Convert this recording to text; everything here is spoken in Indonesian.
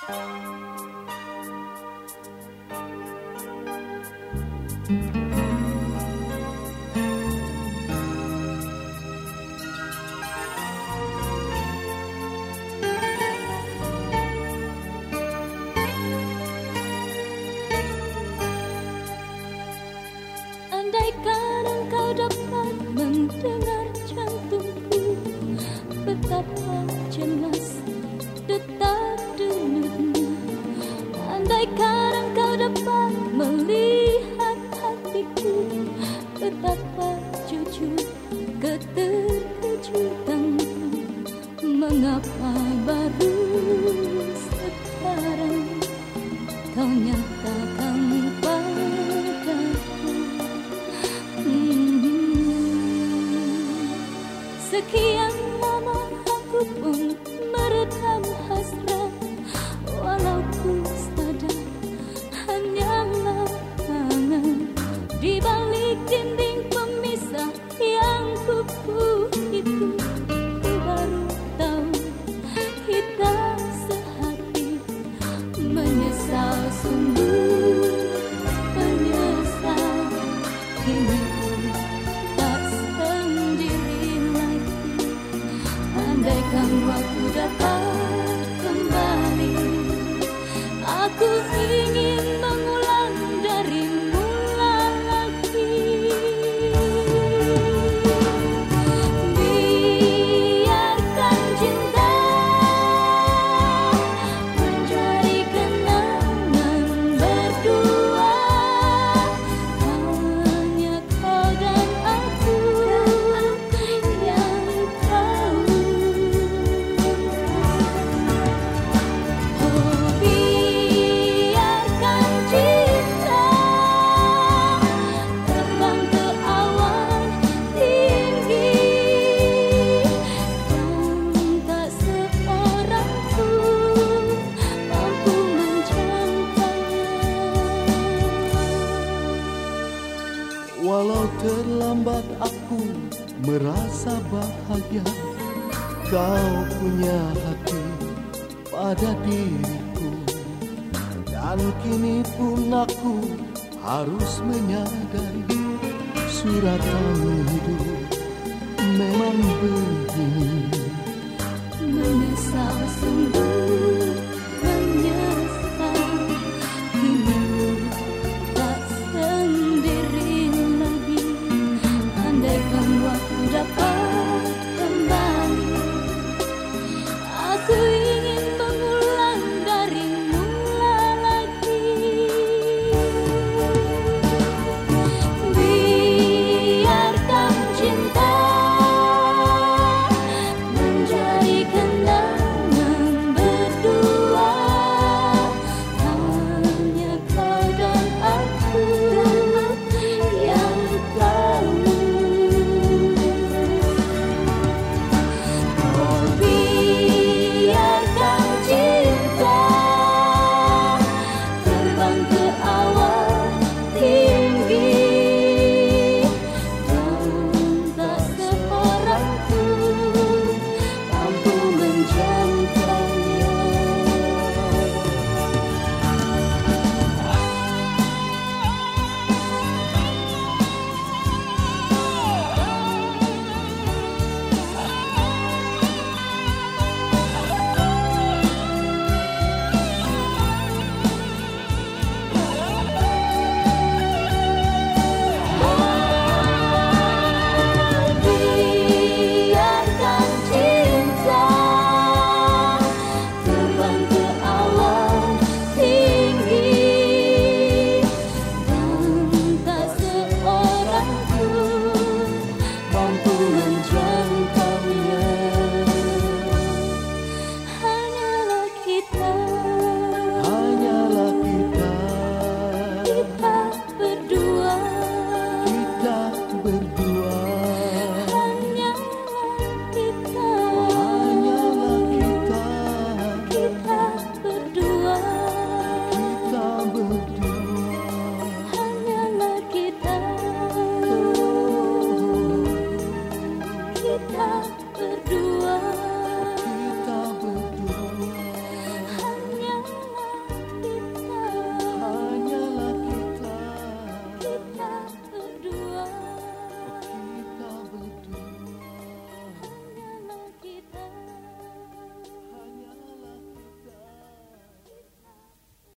Andaikan engkau dapat mendengar jantungku, betapa jelas detak denutnya. Andaikan engkau dapat melihat hatiku, betapa jujur keterkejutanku. Mengapa baru sekarang kau nyatakan padaku? Sekian lama aku pun meredam hasrat, walau ku sadar hanyalah angan di balik dinding pemisah yang kukuh itu. Ku baru tahu kita sehati, menyesal sungguh menyesal. Kini tak sendiri lagi. Andaikan waktu dapat kembali, aku ingin mengulang dari mula lagi. Biarkan cinta menjadi kenangan berdua, hanya kau dan aku yang tahu. Oh, biarkan cinta terbang ke awan tinggi, dan tak seorang pun mampu menjangkaunya. Walau terlambat aku merasa bahagia, kau punya hati pada diriku. Dan kini pun aku harus menyadari, suratan hidup memang begini. Menyesal sungguh menyesal. Kini tak sendiri lagi. Andaikan waktu dapat kembali, aku ingin mengulang dari mula lagi. Biarkan cinta menjadi kenangan berdua, hanya kau dan aku yang tahu. Oh, biarkan cinta terbang ke awan tinggi, dan tak seorang pun mampu menjangkau.